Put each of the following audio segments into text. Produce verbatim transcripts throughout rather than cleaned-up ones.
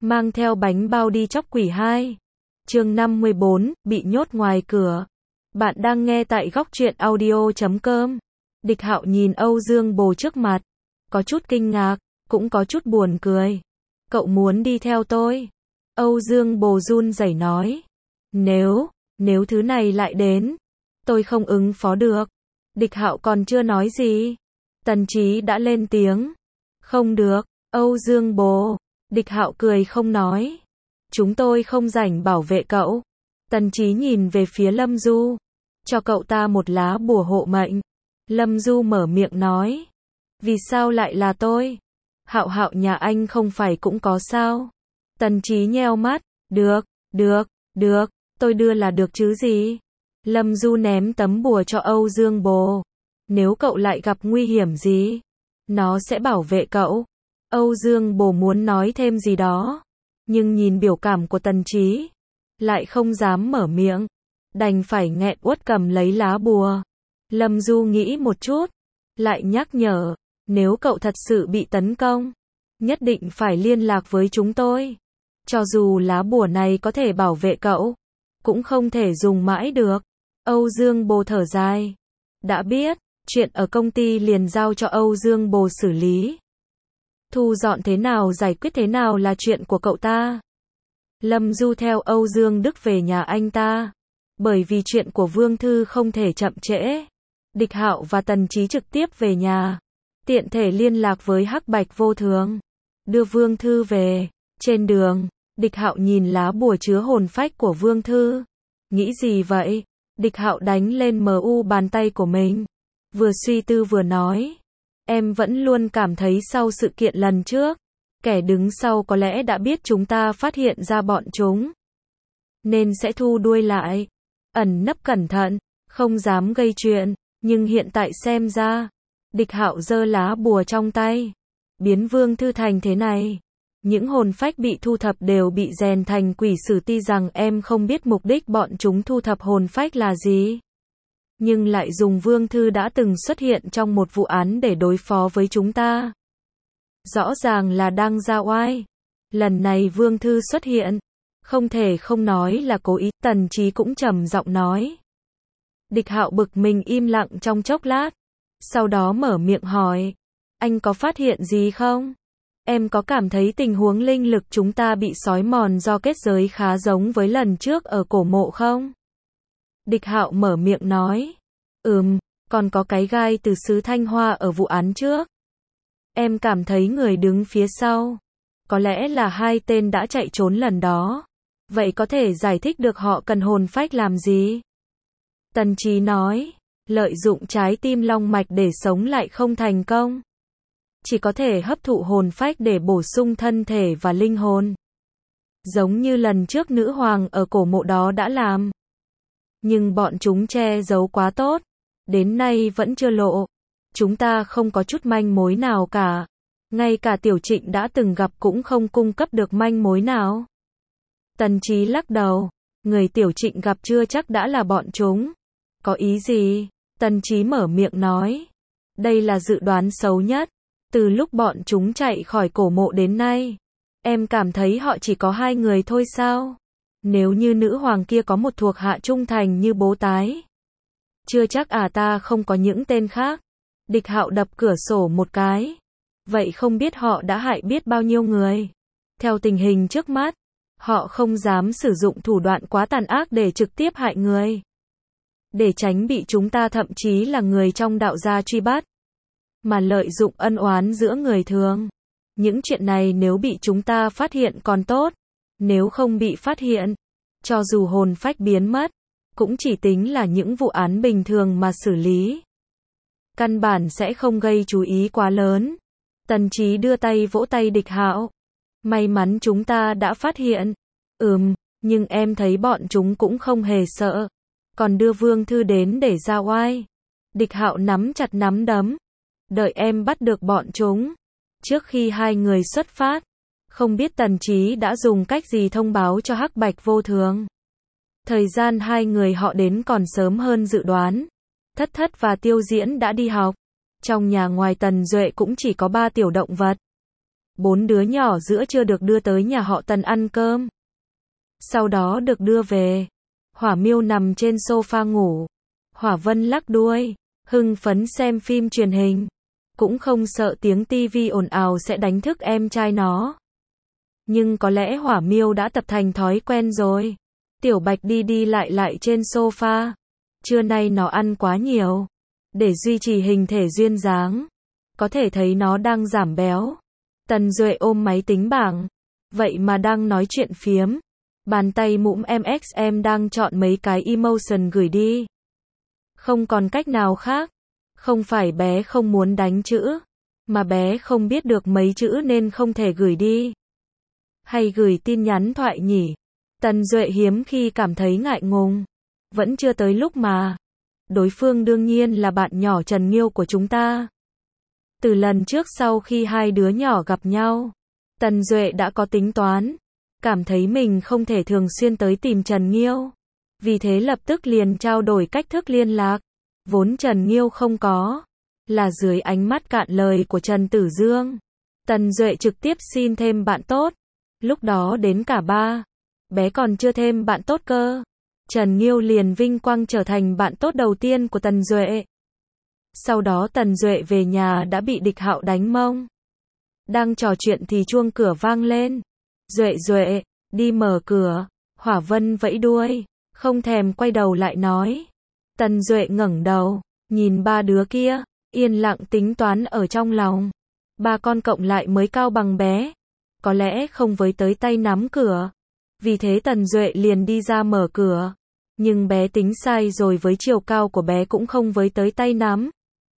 mang theo bánh bao đi chóc quỷ hai. Chương năm mươi bốn, bị nhốt ngoài cửa. Bạn đang nghe tại góc truyện audio chấm com. Địch Hạo nhìn Âu Dương Bồ trước mặt, có chút kinh ngạc, cũng có chút buồn cười. Cậu muốn đi theo tôi? Âu Dương Bồ run rẩy nói. Nếu, nếu thứ này lại đến, tôi không ứng phó được. Địch Hạo còn chưa nói gì, Tần Chí đã lên tiếng. Không được, Âu Dương Bồ. Địch Hạo cười không nói. Chúng tôi không rảnh bảo vệ cậu. Tần Chí nhìn về phía Lâm Du. Cho cậu ta một lá bùa hộ mệnh. Lâm Du mở miệng nói. Vì sao lại là tôi? Hạo Hạo nhà anh không phải cũng có sao? Tần Chí nheo mắt. Được, được, được, tôi đưa là được chứ gì? Lâm Du ném tấm bùa cho Âu Dương Bồ. Nếu cậu lại gặp nguy hiểm gì, nó sẽ bảo vệ cậu. Âu Dương Bồ muốn nói thêm gì đó, nhưng nhìn biểu cảm của Tần Chí, lại không dám mở miệng, đành phải nghẹn uất cầm lấy lá bùa. Lâm Du nghĩ một chút, lại nhắc nhở, nếu cậu thật sự bị tấn công, nhất định phải liên lạc với chúng tôi. Cho dù lá bùa này có thể bảo vệ cậu, cũng không thể dùng mãi được. Âu Dương Bồ thở dài. Đã biết, chuyện ở công ty liền giao cho Âu Dương Bồ xử lý. Thu dọn thế nào giải quyết thế nào là chuyện của cậu ta. Lâm Du theo Âu Dương Đức về nhà anh ta. Bởi vì chuyện của Vương Thư không thể chậm trễ. Địch Hạo và Tần Chí trực tiếp về nhà. Tiện thể liên lạc với Hắc Bạch Vô Thường. Đưa Vương Thư về. Trên đường, Địch Hạo nhìn lá bùa chứa hồn phách của Vương Thư. Nghĩ gì vậy? Địch Hạo đánh lên em u bàn tay của mình. Vừa suy tư vừa nói. Em vẫn luôn cảm thấy sau sự kiện lần trước, kẻ đứng sau có lẽ đã biết chúng ta phát hiện ra bọn chúng, nên sẽ thu đuôi lại, ẩn nấp cẩn thận, không dám gây chuyện. Nhưng hiện tại xem ra, Địch Hạo giơ lá bùa trong tay, biến Vương Thư thành thế này. Những hồn phách bị thu thập đều bị rèn thành quỷ sử. Tuy rằng em không biết mục đích bọn chúng thu thập hồn phách là gì, nhưng lại dùng Vương Thư đã từng xuất hiện trong một vụ án để đối phó với chúng ta. Rõ ràng là đang ra oai. Lần này Vương Thư xuất hiện, không thể không nói là cố ý. Tần Chí cũng trầm giọng nói. Địch Hạo bực mình im lặng trong chốc lát, sau đó mở miệng hỏi. Anh có phát hiện gì không? Em có cảm thấy tình huống linh lực chúng ta bị xói mòn do kết giới khá giống với lần trước ở cổ mộ không? Địch Hạo mở miệng nói. Ừm, còn có cái gai từ xứ Thanh Hoa ở vụ án trước. Em cảm thấy người đứng phía sau, có lẽ là hai tên đã chạy trốn lần đó. Vậy có thể giải thích được họ cần hồn phách làm gì? Tần Chí nói, lợi dụng trái tim long mạch để sống lại không thành công. Chỉ có thể hấp thụ hồn phách để bổ sung thân thể và linh hồn. Giống như lần trước nữ hoàng ở cổ mộ đó đã làm. Nhưng bọn chúng che giấu quá tốt, đến nay vẫn chưa lộ. Chúng ta không có chút manh mối nào cả. Ngay cả Tiểu Trịnh đã từng gặp cũng không cung cấp được manh mối nào. Tần Chí lắc đầu. Người Tiểu Trịnh gặp chưa chắc đã là bọn chúng. Có ý gì? Tần Chí mở miệng nói. Đây là dự đoán xấu nhất. Từ lúc bọn chúng chạy khỏi cổ mộ đến nay, em cảm thấy họ chỉ có hai người thôi sao? Nếu như nữ hoàng kia có một thuộc hạ trung thành như bố tái, chưa chắc à ta không có những tên khác. Địch Hạo đập cửa sổ một cái. Vậy không biết họ đã hại biết bao nhiêu người. Theo tình hình trước mắt, họ không dám sử dụng thủ đoạn quá tàn ác để trực tiếp hại người. Để tránh bị chúng ta thậm chí là người trong đạo gia truy bắt, mà lợi dụng ân oán giữa người thường. Những chuyện này nếu bị chúng ta phát hiện còn tốt. Nếu không bị phát hiện, cho dù hồn phách biến mất, cũng chỉ tính là những vụ án bình thường mà xử lý. Căn bản sẽ không gây chú ý quá lớn. Tần Chí đưa tay vỗ tay Địch Hạo. May mắn chúng ta đã phát hiện. Ừm, nhưng em thấy bọn chúng cũng không hề sợ. Còn đưa Vương Thư đến để ra oai. Địch Hạo nắm chặt nắm đấm. Đợi em bắt được bọn chúng. Trước khi hai người xuất phát, không biết Tần Chí đã dùng cách gì thông báo cho Hắc Bạch Vô Thường. Thời gian hai người họ đến còn sớm hơn dự đoán. Thất Thất và Tiêu Diễn đã đi học. Trong nhà ngoài Tần Duệ cũng chỉ có ba tiểu động vật. Bốn đứa nhỏ giữa trưa được đưa tới nhà họ Tần ăn cơm. Sau đó được đưa về. Hỏa Miêu nằm trên sofa ngủ. Hỏa Vân lắc đuôi, hưng phấn xem phim truyền hình. Cũng không sợ tiếng tivi ồn ào sẽ đánh thức em trai nó. Nhưng có lẽ Hỏa Miêu đã tập thành thói quen rồi. Tiểu Bạch đi đi lại lại trên sofa. Trưa nay nó ăn quá nhiều. Để duy trì hình thể duyên dáng. Có thể thấy nó đang giảm béo. Tần Duệ ôm máy tính bảng. Vậy mà đang nói chuyện phiếm. Bàn tay mũm em ích em đang chọn mấy cái emotion gửi đi. Không còn cách nào khác. Không phải bé không muốn đánh chữ. Mà bé không biết được mấy chữ nên không thể gửi đi. Hay gửi tin nhắn thoại nhỉ? Tần Duệ hiếm khi cảm thấy ngại ngùng. Vẫn chưa tới lúc mà. Đối phương đương nhiên là bạn nhỏ Trần Nghiêu của chúng ta. Từ lần trước sau khi hai đứa nhỏ gặp nhau, Tần Duệ đã có tính toán. Cảm thấy mình không thể thường xuyên tới tìm Trần Nghiêu. Vì thế lập tức liền trao đổi cách thức liên lạc. Vốn Trần Nghiêu không có. Là dưới ánh mắt cạn lời của Trần Tử Dương. Tần Duệ trực tiếp xin thêm bạn tốt. Lúc đó đến cả ba. Bé còn chưa thêm bạn tốt cơ. Trần Nghiêu liền vinh quang trở thành bạn tốt đầu tiên của Tần Duệ. Sau đó Tần Duệ về nhà đã bị Địch Hạo đánh mông. Đang trò chuyện thì chuông cửa vang lên. Duệ Duệ, đi mở cửa. Hỏa Vân vẫy đuôi, không thèm quay đầu lại nói. Tần Duệ ngẩng đầu, nhìn ba đứa kia, yên lặng tính toán ở trong lòng. Ba con cộng lại mới cao bằng bé. Có lẽ không với tới tay nắm cửa. Vì thế Tần Duệ liền đi ra mở cửa. Nhưng bé tính sai rồi, với chiều cao của bé cũng không với tới tay nắm.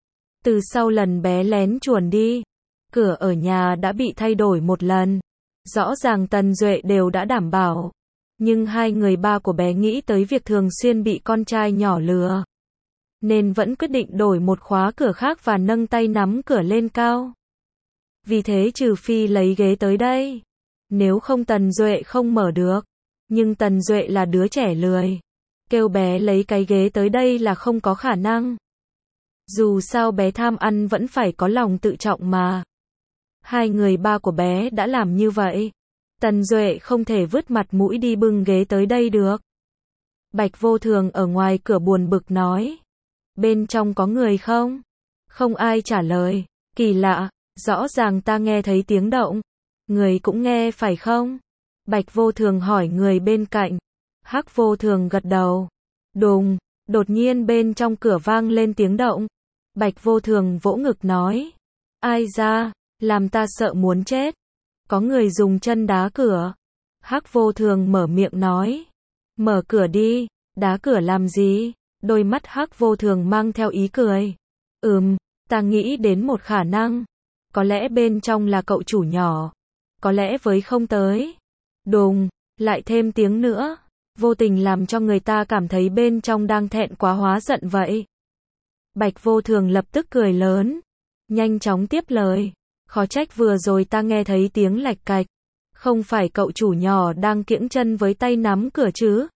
Từ sau lần bé lén chuồn đi, cửa ở nhà đã bị thay đổi một lần. Rõ ràng Tần Duệ đều đã đảm bảo. Nhưng hai người ba của bé nghĩ tới việc thường xuyên bị con trai nhỏ lừa. Nên vẫn quyết định đổi một khóa cửa khác và nâng tay nắm cửa lên cao. Vì thế trừ phi lấy ghế tới đây. Nếu không Tần Duệ không mở được. Nhưng Tần Duệ là đứa trẻ lười. Kêu bé lấy cái ghế tới đây là không có khả năng. Dù sao bé tham ăn vẫn phải có lòng tự trọng mà. Hai người ba của bé đã làm như vậy. Tần Duệ không thể vứt mặt mũi đi bưng ghế tới đây được. Bạch Vô Thường ở ngoài cửa buồn bực nói. Bên trong có người không? Không ai trả lời. Kỳ lạ, rõ ràng ta nghe thấy tiếng động. Người cũng nghe phải không? Bạch Vô Thường hỏi người bên cạnh. Hắc Vô Thường gật đầu. Đùng, đột nhiên bên trong cửa vang lên tiếng động. Bạch Vô Thường vỗ ngực nói. Ai ra, làm ta sợ muốn chết. Có người dùng chân đá cửa. Hắc Vô Thường mở miệng nói. Mở cửa đi, đá cửa làm gì? Đôi mắt Hắc Vô Thường mang theo ý cười. Ừm, ta nghĩ đến một khả năng. Có lẽ bên trong là cậu chủ nhỏ. Có lẽ với không tới. Đùng, lại thêm tiếng nữa. Vô tình làm cho người ta cảm thấy bên trong đang thẹn quá hóa giận vậy. Bạch Vô Thường lập tức cười lớn. Nhanh chóng tiếp lời. Khó trách vừa rồi ta nghe thấy tiếng lạch cạch. Không phải cậu chủ nhỏ đang kiễng chân với tay nắm cửa chứ?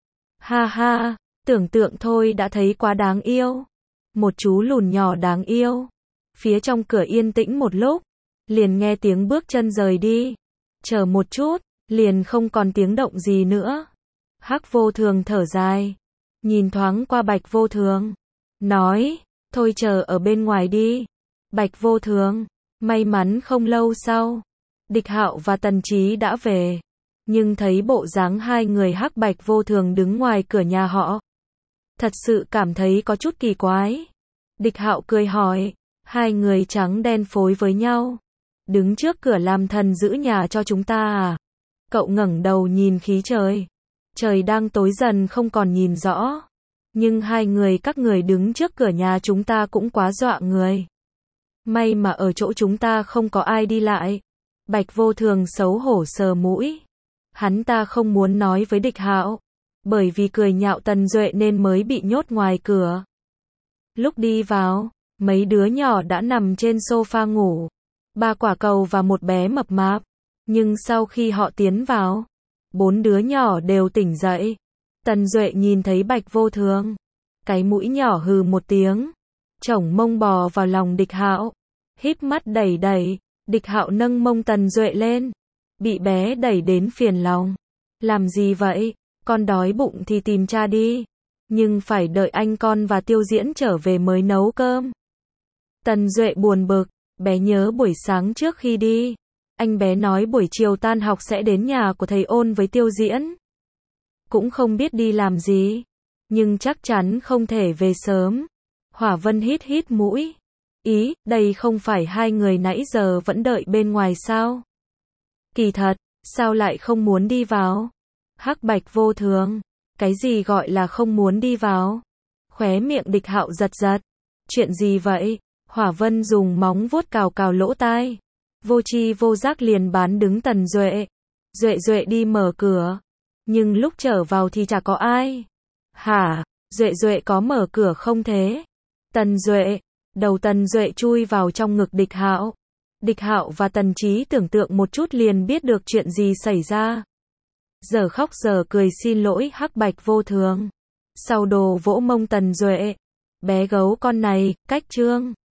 Ha ha, tưởng tượng thôi đã thấy quá đáng yêu. Một chú lùn nhỏ đáng yêu. Phía trong cửa yên tĩnh một lúc. Liền nghe tiếng bước chân rời đi. Chờ một chút, liền không còn tiếng động gì nữa. Hắc Vô Thường thở dài. Nhìn thoáng qua Bạch Vô Thường. Nói, thôi chờ ở bên ngoài đi. Bạch Vô Thường. May mắn không lâu sau, Địch Hạo và Tần Chí đã về. Nhưng thấy bộ dáng hai người Hắc Bạch Vô Thường đứng ngoài cửa nhà họ. Thật sự cảm thấy có chút kỳ quái. Địch Hạo cười hỏi, hai người trắng đen phối với nhau. Đứng trước cửa làm thần giữ nhà cho chúng ta à? Cậu ngẩng đầu nhìn khí trời. Trời đang tối dần không còn nhìn rõ. Nhưng hai người các người đứng trước cửa nhà chúng ta cũng quá dọa người. May mà ở chỗ chúng ta không có ai đi lại. Bạch Vô Thường xấu hổ sờ mũi. Hắn ta không muốn nói với Địch Hạo. Bởi vì cười nhạo Tần Duệ nên mới bị nhốt ngoài cửa. Lúc đi vào, mấy đứa nhỏ đã nằm trên sofa ngủ. Ba quả cầu và một bé mập mạp. Nhưng sau khi họ tiến vào, bốn đứa nhỏ đều tỉnh dậy. Tần Duệ nhìn thấy Bạch Vô Thường. Cái mũi nhỏ hừ một tiếng. Chổng mông bò vào lòng Địch Hạo. Híp mắt đẩy đẩy. Địch Hạo nâng mông Tần Duệ lên. Bị bé đẩy đến phiền lòng. Làm gì vậy? Con đói bụng thì tìm cha đi. Nhưng phải đợi anh con và Tiêu Diễn trở về mới nấu cơm. Tần Duệ buồn bực. Bé nhớ buổi sáng trước khi đi. Anh bé nói buổi chiều tan học sẽ đến nhà của thầy Ôn với Tiêu Diễn. Cũng không biết đi làm gì. Nhưng chắc chắn không thể về sớm. Hỏa Vân hít hít mũi. Ý, đây không phải hai người nãy giờ vẫn đợi bên ngoài sao? Kỳ thật, sao lại không muốn đi vào? Hắc Bạch vô thường. Cái gì gọi là không muốn đi vào? Khóe miệng Địch Hạo giật giật. Chuyện gì vậy? Hỏa Vân dùng móng vuốt cào cào lỗ tai. Vô tri vô giác liền bán đứng Tần Duệ. Duệ Duệ đi mở cửa. Nhưng lúc trở vào thì chả có ai. Hả? Duệ Duệ có mở cửa không thế? Tần Duệ. Đầu Tần Duệ chui vào trong ngực Địch Hạo. Địch Hạo và Tần Chí tưởng tượng một chút liền biết được chuyện gì xảy ra. Giờ khóc giờ cười xin lỗi Hắc Bạch vô thường. Sau đồ vỗ mông Tần Duệ. Bé gấu con này, cách trương.